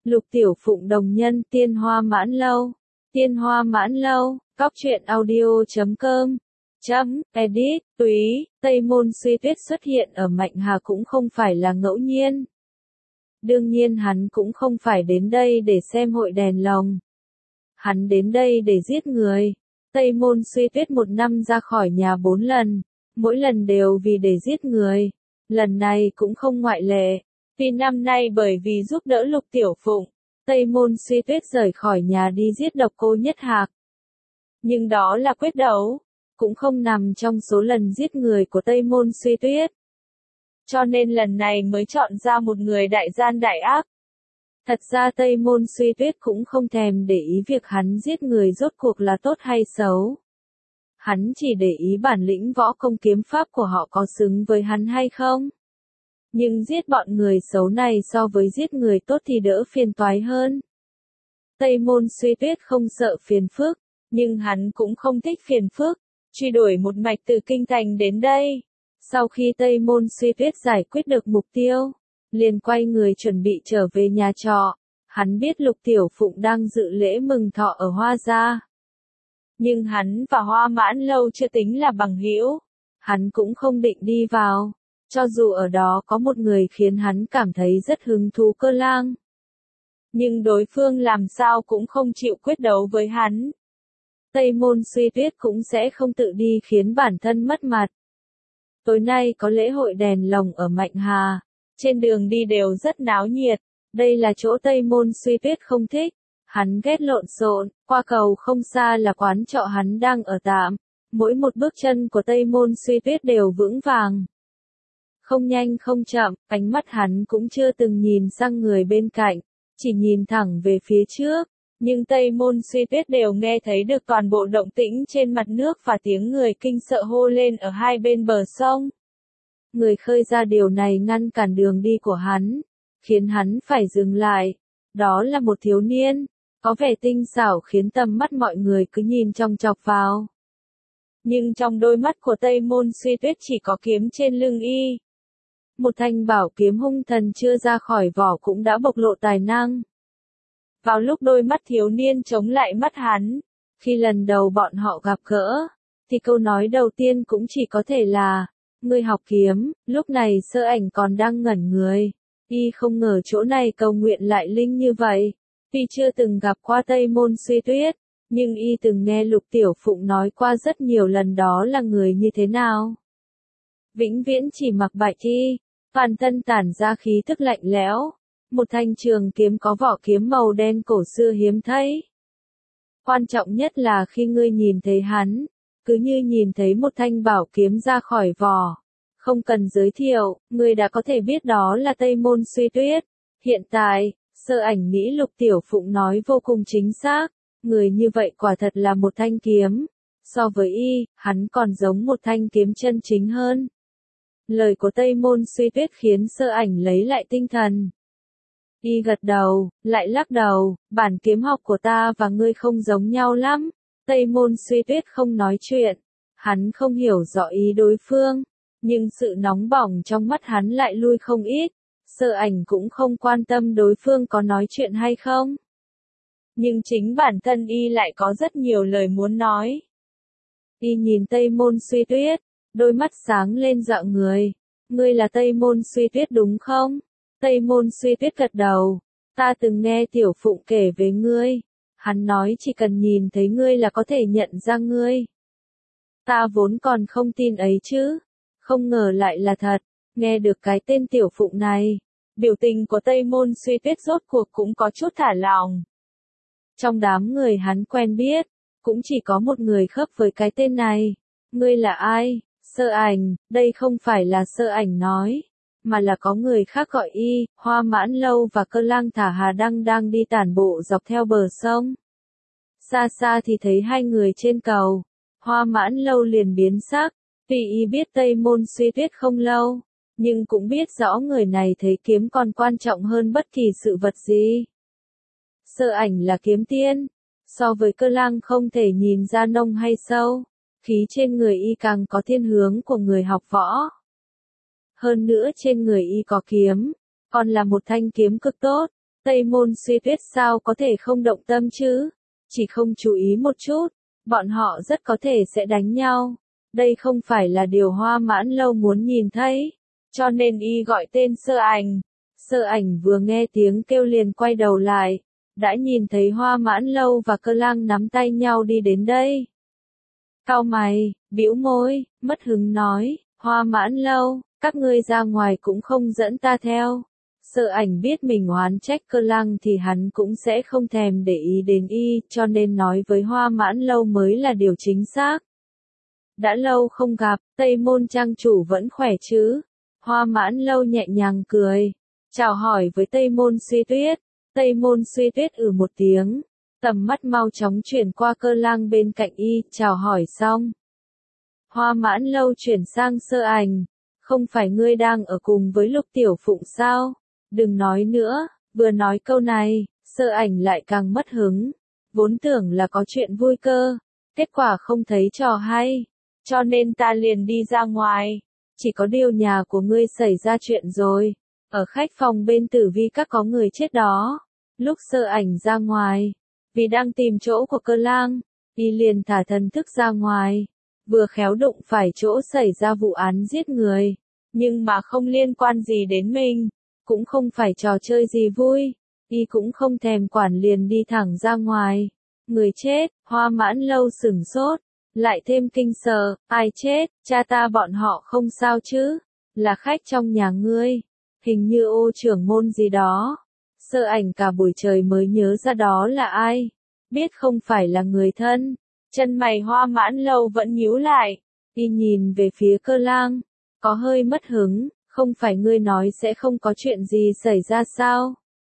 Lục Tiểu Phụng đồng nhân Tiên Hoa Mãn Lâu. Tiên Hoa Mãn Lâu, Cóc audio.com. Edit, Túy, Tây Môn Suy Tuyết xuất hiện ở Mạnh Hà cũng không phải là ngẫu nhiên. Đương nhiên hắn cũng không phải đến đây để xem hội đèn lồng. Hắn đến đây để giết người. Tây Môn Suy Tuyết một năm ra khỏi nhà 4 lần, mỗi lần đều vì để giết người. Lần này cũng không ngoại lệ. Vì năm nay bởi vì giúp đỡ Lục Tiểu Phụng, Tây Môn Suy Tuyết rời khỏi nhà đi giết Độc Cô Nhất Hạc. Nhưng đó là quyết đấu, cũng không nằm trong số lần giết người của Tây Môn Suy Tuyết. Cho nên lần này mới chọn ra một người đại gian đại ác. Thật ra Tây Môn Suy Tuyết cũng không thèm để ý việc hắn giết người rốt cuộc là tốt hay xấu. Hắn chỉ để ý bản lĩnh võ công kiếm pháp của họ có xứng với hắn hay không. Nhưng giết bọn người xấu này so với giết người tốt thì đỡ phiền toái hơn. Tây Môn Suy Tuyết không sợ phiền phức, nhưng hắn cũng không thích phiền phức, truy đuổi một mạch từ kinh thành đến đây. Sau khi Tây Môn Suy Tuyết giải quyết được mục tiêu, liền quay người chuẩn bị trở về nhà trọ. Hắn biết Lục Tiểu Phụng đang dự lễ mừng thọ ở Hoa Gia. Nhưng hắn và Hoa Mãn Lâu chưa tính là bằng hữu. Hắn cũng không định đi vào, cho dù ở đó có một người khiến hắn cảm thấy rất hứng thú, Cơ Lang. Nhưng đối phương làm sao cũng không chịu quyết đấu với hắn. Tây Môn Suy Tuyết cũng sẽ không tự đi khiến bản thân mất mặt. Tối nay có lễ hội đèn lồng ở Mạnh Hà. Trên đường đi đều rất náo nhiệt. Đây là chỗ Tây Môn Suy Tuyết không thích. Hắn ghét lộn xộn. Qua cầu không xa là quán trọ hắn đang ở tạm. Mỗi một bước chân của Tây Môn Suy Tuyết đều vững vàng. Không nhanh không chậm, ánh mắt hắn cũng chưa từng nhìn sang người bên cạnh, chỉ nhìn thẳng về phía trước. Nhưng Tây Môn Suy Tuyết đều nghe thấy được toàn bộ động tĩnh trên mặt nước và tiếng người kinh sợ hô lên ở hai bên bờ sông. Người khơi ra điều này ngăn cản đường đi của hắn, khiến hắn phải dừng lại. Đó là một thiếu niên, có vẻ tinh xảo khiến tầm mắt mọi người cứ nhìn chòng chọc vào. Nhưng trong đôi mắt của Tây Môn Suy Tuyết chỉ có kiếm trên lưng y. Một thanh bảo kiếm hung thần chưa ra khỏi vỏ cũng đã bộc lộ tài năng. Vào lúc đôi mắt thiếu niên chống lại mắt hắn, khi lần đầu bọn họ gặp gỡ, thì câu nói đầu tiên cũng chỉ có thể là, ngươi học kiếm. Lúc này Sơ Ảnh còn đang ngẩn người, y không ngờ chỗ này cầu nguyện lại linh như vậy. Tuy chưa từng gặp qua Tây Môn Suy Tuyết, nhưng y từng nghe Lục Tiểu Phụng nói qua rất nhiều lần đó là người như thế nào. Vĩnh viễn chỉ mặc bạch y, toàn thân tản ra khí tức lạnh lẽo. Một thanh trường kiếm có vỏ kiếm màu đen cổ xưa hiếm thấy. Quan trọng nhất là khi ngươi nhìn thấy hắn, cứ như nhìn thấy một thanh bảo kiếm ra khỏi vỏ. Không cần giới thiệu, ngươi đã có thể biết đó là Tây Môn Suy Tuyết. Hiện tại, Sơ Ảnh nghĩ Lục Tiểu Phụng nói vô cùng chính xác. Người như vậy quả thật là một thanh kiếm. So với y, hắn còn giống một thanh kiếm chân chính hơn. Lời của Tây Môn Suy Tuyết khiến Sơ Ảnh lấy lại tinh thần. Y gật đầu, lại lắc đầu, bản kiếm học của ta và ngươi không giống nhau lắm. Tây Môn Suy Tuyết không nói chuyện. Hắn không hiểu rõ ý đối phương, nhưng sự nóng bỏng trong mắt hắn lại lui không ít. Sơ Ảnh cũng không quan tâm đối phương có nói chuyện hay không. Nhưng chính bản thân y lại có rất nhiều lời muốn nói. Y nhìn Tây Môn Suy Tuyết, đôi mắt sáng lên dọa người. Ngươi là Tây Môn Suy Tuyết đúng không? Tây Môn Suy Tuyết gật đầu. Ta từng nghe Tiểu Phụng kể về ngươi. Hắn nói chỉ cần nhìn thấy ngươi là có thể nhận ra ngươi. Ta vốn còn không tin ấy chứ. Không ngờ lại là thật. Nghe được cái tên Tiểu Phụng này, biểu tình của Tây Môn Suy Tuyết rốt cuộc cũng có chút thả lỏng. Trong đám người hắn quen biết, cũng chỉ có một người khớp với cái tên này. Ngươi là ai? Sơ Ảnh. Đây không phải là Sơ Ảnh nói, mà là có người khác gọi y. Hoa Mãn Lâu và Cơ Lang thả Hà Đăng đang đi tản bộ dọc theo bờ sông. Xa xa thì thấy hai người trên cầu. Hoa Mãn Lâu liền biến sắc. Tuy y biết Tây Môn Suy Tuyết không lâu, nhưng cũng biết rõ người này thấy kiếm còn quan trọng hơn bất kỳ sự vật gì. Sơ Ảnh là kiếm tiên, so với Cơ Lang không thể nhìn ra nông hay sâu. Khí trên người y càng có thiên hướng của người học võ. Hơn nữa trên người y có kiếm, còn là một thanh kiếm cực tốt. Tây Môn Suy Tuyết sao có thể không động tâm chứ? Chỉ không chú ý một chút, bọn họ rất có thể sẽ đánh nhau. Đây không phải là điều Hoa Mãn Lâu muốn nhìn thấy, cho nên y gọi tên Sơ Ảnh. Sơ Ảnh vừa nghe tiếng kêu liền quay đầu lại, đã nhìn thấy Hoa Mãn Lâu và Cơ Lang nắm tay nhau đi đến đây. Cau mày, bĩu môi, mất hứng nói, Hoa Mãn Lâu, các ngươi ra ngoài cũng không dẫn ta theo. Sơ Ảnh biết mình oán trách Cơ Lang thì hắn cũng sẽ không thèm để ý đến y, cho nên nói với Hoa Mãn Lâu mới là điều chính xác. Đã lâu không gặp, Tây Môn trang chủ vẫn khỏe chứ? Hoa Mãn Lâu nhẹ nhàng cười, chào hỏi với Tây Môn Suy Tuyết. Tây Môn Suy Tuyết một tiếng, tầm mắt mau chóng chuyển qua Cơ Lang bên cạnh y, chào hỏi xong. Hoa Mãn Lâu chuyển sang Sơ Ảnh, không phải ngươi đang ở cùng với Lục Tiểu Phụng sao? Đừng nói nữa, vừa nói câu này, Sơ Ảnh lại càng mất hứng, vốn tưởng là có chuyện vui cơ, kết quả không thấy trò hay, cho nên ta liền đi ra ngoài. Chỉ có điều nhà của ngươi xảy ra chuyện rồi, ở khách phòng bên Tử Vi Các có người chết đó. Lúc Sơ Ảnh ra ngoài, vì đang tìm chỗ của Cơ Lang, y liền thả thần thức ra ngoài, vừa khéo đụng phải chỗ xảy ra vụ án giết người, nhưng mà không liên quan gì đến mình, cũng không phải trò chơi gì vui, y cũng không thèm quản liền đi thẳng ra ngoài. Người chết, Hoa Mãn Lâu sửng sốt, lại thêm kinh sợ, ai chết, cha ta bọn họ không sao chứ, là khách trong nhà ngươi, hình như Ô trưởng môn gì đó. Sơ Ảnh cả buổi trời mới nhớ ra đó là ai, biết không phải là người thân, chân mày Hoa Mãn Lâu vẫn nhíu lại, y nhìn về phía Cơ Lang, có hơi mất hứng, không phải ngươi nói sẽ không có chuyện gì xảy ra sao?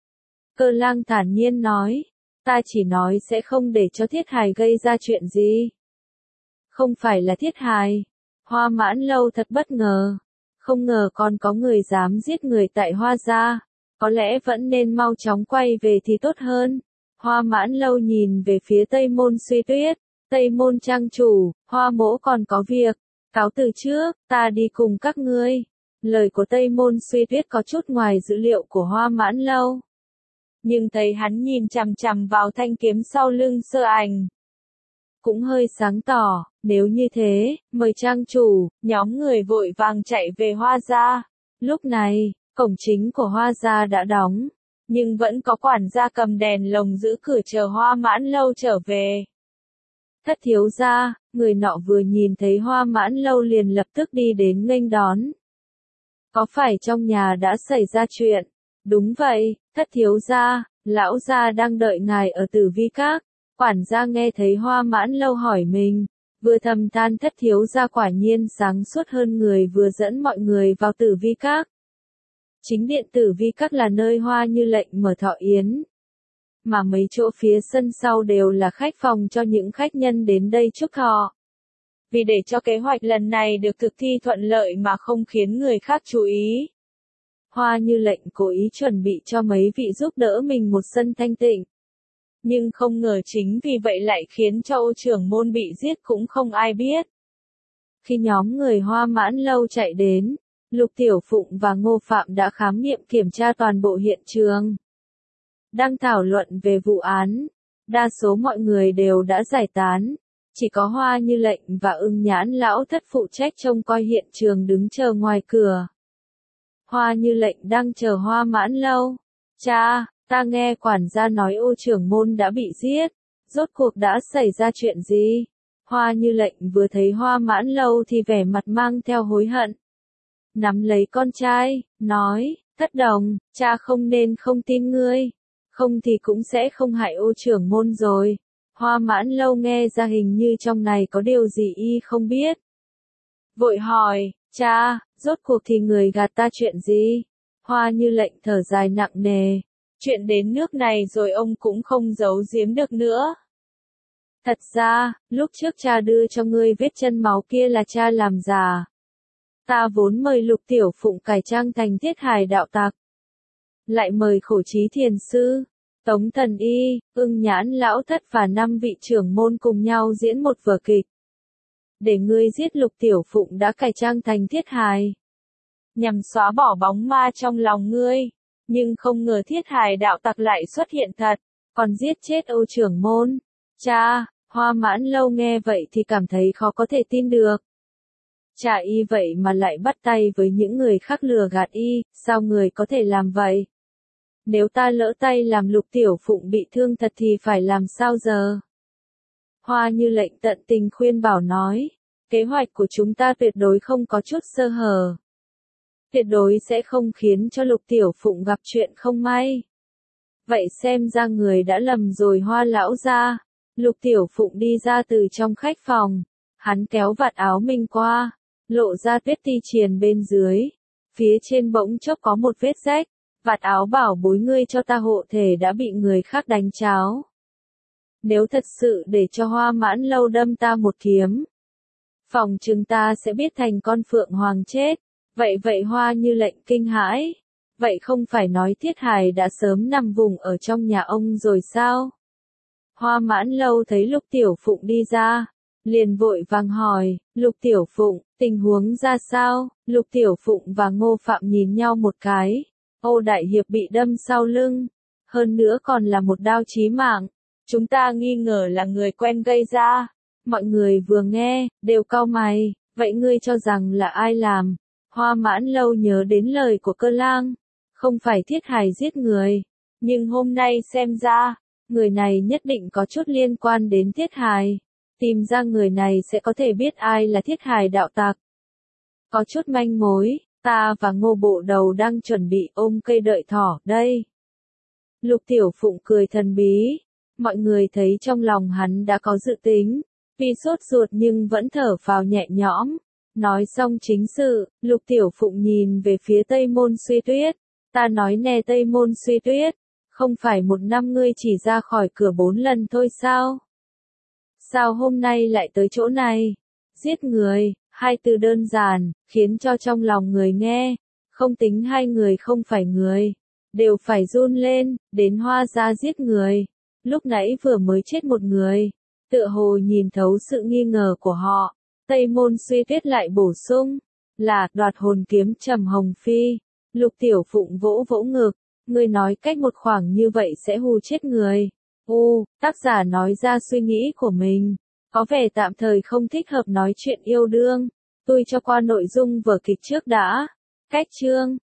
Cơ Lang thản nhiên nói, ta chỉ nói sẽ không để cho Thiết Hài gây ra chuyện gì. Không phải là Thiết Hài. Hoa Mãn Lâu thật bất ngờ, không ngờ còn có người dám giết người tại Hoa gia. Có lẽ vẫn nên mau chóng quay về thì tốt hơn. Hoa Mãn Lâu nhìn về phía Tây Môn Suy Tuyết. Tây Môn trang chủ, Hoa mỗ còn có việc. Cáo từ trước, ta đi cùng các ngươi. Lời của Tây Môn Suy Tuyết có chút ngoài dữ liệu của Hoa Mãn Lâu. Nhưng thấy hắn nhìn chằm chằm vào thanh kiếm sau lưng Sơ Ảnh, cũng hơi sáng tỏ, nếu như thế, mời trang chủ. Nhóm người vội vàng chạy về Hoa gia. Lúc này, cổng chính của Hoa gia đã đóng, nhưng vẫn có quản gia cầm đèn lồng giữ cửa chờ Hoa Mãn Lâu trở về. Thất thiếu gia, người nọ vừa nhìn thấy Hoa Mãn Lâu liền lập tức đi đến nghênh đón. Có phải trong nhà đã xảy ra chuyện? Đúng vậy, thất thiếu gia, lão gia đang đợi ngài ở Tử Vi Các. Quản gia nghe thấy Hoa Mãn Lâu hỏi mình, vừa thầm than thất thiếu gia quả nhiên sáng suốt hơn người, vừa dẫn mọi người vào Tử Vi Các. Chính điện Tử Vi Các là nơi Hoa Như Lệnh mở thọ yến, mà mấy chỗ phía sân sau đều là khách phòng cho những khách nhân đến đây chúc thọ. Vì để cho kế hoạch lần này được thực thi thuận lợi mà không khiến người khác chú ý, Hoa Như Lệnh cố ý chuẩn bị cho mấy vị giúp đỡ mình một sân thanh tịnh. Nhưng không ngờ chính vì vậy lại khiến cho Ô trưởng môn bị giết cũng không ai biết. Khi nhóm người Hoa Mãn Lâu chạy đến, Lục Tiểu Phụng và Ngô Phạm đã khám nghiệm kiểm tra toàn bộ hiện trường. Đang thảo luận về vụ án, đa số mọi người đều đã giải tán, chỉ có Hoa Như Lệnh và Ưng Nhãn lão thất phụ trách trông coi hiện trường đứng chờ ngoài cửa. Hoa Như Lệnh đang chờ Hoa Mãn Lâu. Cha, ta nghe quản gia nói Ô trưởng môn đã bị giết, rốt cuộc đã xảy ra chuyện gì? Hoa Như Lệnh vừa thấy Hoa Mãn Lâu thì vẻ mặt mang theo hối hận. Nắm lấy con trai, nói, Thất Đồng, cha không nên không tin ngươi, không thì cũng sẽ không hại Ô trưởng môn rồi. Hoa Mãn Lâu nghe ra hình như trong này có điều gì y không biết. Vội hỏi, cha, rốt cuộc thì người gạt ta chuyện gì? Hoa Như Lệnh thở dài nặng nề. Chuyện đến nước này rồi ông cũng không giấu giếm được nữa. Thật ra, lúc trước cha đưa cho ngươi vết chân máu kia là cha làm giả. Ta vốn mời Lục Tiểu Phụng cải trang thành Thiết Hài đạo tặc, lại mời Khổ Trí thiền sư, Tống Thần Y, Ưng Nhãn lão thất và 5 vị trưởng môn cùng nhau diễn một vở kịch. Để ngươi giết Lục Tiểu Phụng đã cải trang thành Thiết Hài, nhằm xóa bỏ bóng ma trong lòng ngươi. Nhưng không ngờ thiết hài đạo tặc lại xuất hiện thật, còn giết chết Âu trưởng môn. Cha, Hoa Mãn Lâu nghe vậy thì cảm thấy khó có thể tin được. Cha y vậy mà lại bắt tay với những người khác lừa gạt y, sao người có thể làm vậy? Nếu ta lỡ tay làm Lục Tiểu Phụng bị thương thật thì phải làm sao giờ? Hoa Như Lệnh tận tình khuyên bảo nói, kế hoạch của chúng ta tuyệt đối không có chút sơ hở. Tuyệt đối sẽ không khiến cho Lục Tiểu Phụng gặp chuyện không may. Vậy xem ra người đã lầm rồi Hoa lão gia. Lục Tiểu Phụng đi ra từ trong khách phòng, hắn kéo vạt áo mình qua, lộ ra tuyết ti triền bên dưới. Phía trên bỗng chốc có một vết rách, vạt áo bảo bối ngươi cho ta hộ thể đã bị người khác đánh cháo. Nếu thật sự để cho Hoa Mãn Lâu đâm ta một kiếm, phòng chừng ta sẽ biết thành con phượng hoàng chết. Vậy Hoa Như Lệnh kinh hãi. Vậy không phải nói Thiết Hài đã sớm nằm vùng ở trong nhà ông rồi sao? Hoa Mãn Lâu thấy Lục Tiểu Phụng đi ra, liền vội vàng hỏi, Lục Tiểu Phụng, tình huống ra sao? Lục Tiểu Phụng và Ngô Phạm nhìn nhau một cái. Âu Đại Hiệp bị đâm sau lưng, hơn nữa còn là một đao chí mạng. Chúng ta nghi ngờ là người quen gây ra. Mọi người vừa nghe, đều cau mày, vậy ngươi cho rằng là ai làm? Hoa Mãn Lâu nhớ đến lời của Cơ Lang, không phải Thiết Hài giết người, nhưng hôm nay xem ra, người này nhất định có chút liên quan đến Thiết Hài. Tìm ra người này sẽ có thể biết ai là Thiết Hài đạo tặc. Có chút manh mối, ta và Ngô Bộ Đầu đang chuẩn bị ôm cây đợi thỏ đây. Lục Tiểu Phụng cười thần bí, mọi người thấy trong lòng hắn đã có dự tính, vì sốt ruột nhưng vẫn thở phào nhẹ nhõm. Nói xong chính sự, Lục Tiểu Phụng nhìn về phía Tây Môn Suy Tuyết. Ta nói nè Tây Môn Suy Tuyết, không phải một năm ngươi chỉ ra khỏi cửa 4 lần thôi sao? Sao hôm nay lại tới chỗ này? Giết người, hai từ đơn giản, khiến cho trong lòng người nghe, không tính hai người không phải người, đều phải run lên, đến Hoa gia giết người. Lúc nãy vừa mới chết một người, tựa hồ nhìn thấu sự nghi ngờ của họ. Tây Môn Suy Tuyết lại bổ sung, là đoạt hồn kiếm Trầm Hồng Phi. Lục Tiểu Phụng vỗ vỗ ngực, ngươi nói cách một khoảng như vậy sẽ hù chết người. Tác giả nói ra suy nghĩ của mình, có vẻ tạm thời không thích hợp nói chuyện yêu đương. Tôi cho qua nội dung vở kịch trước đã. Cách chương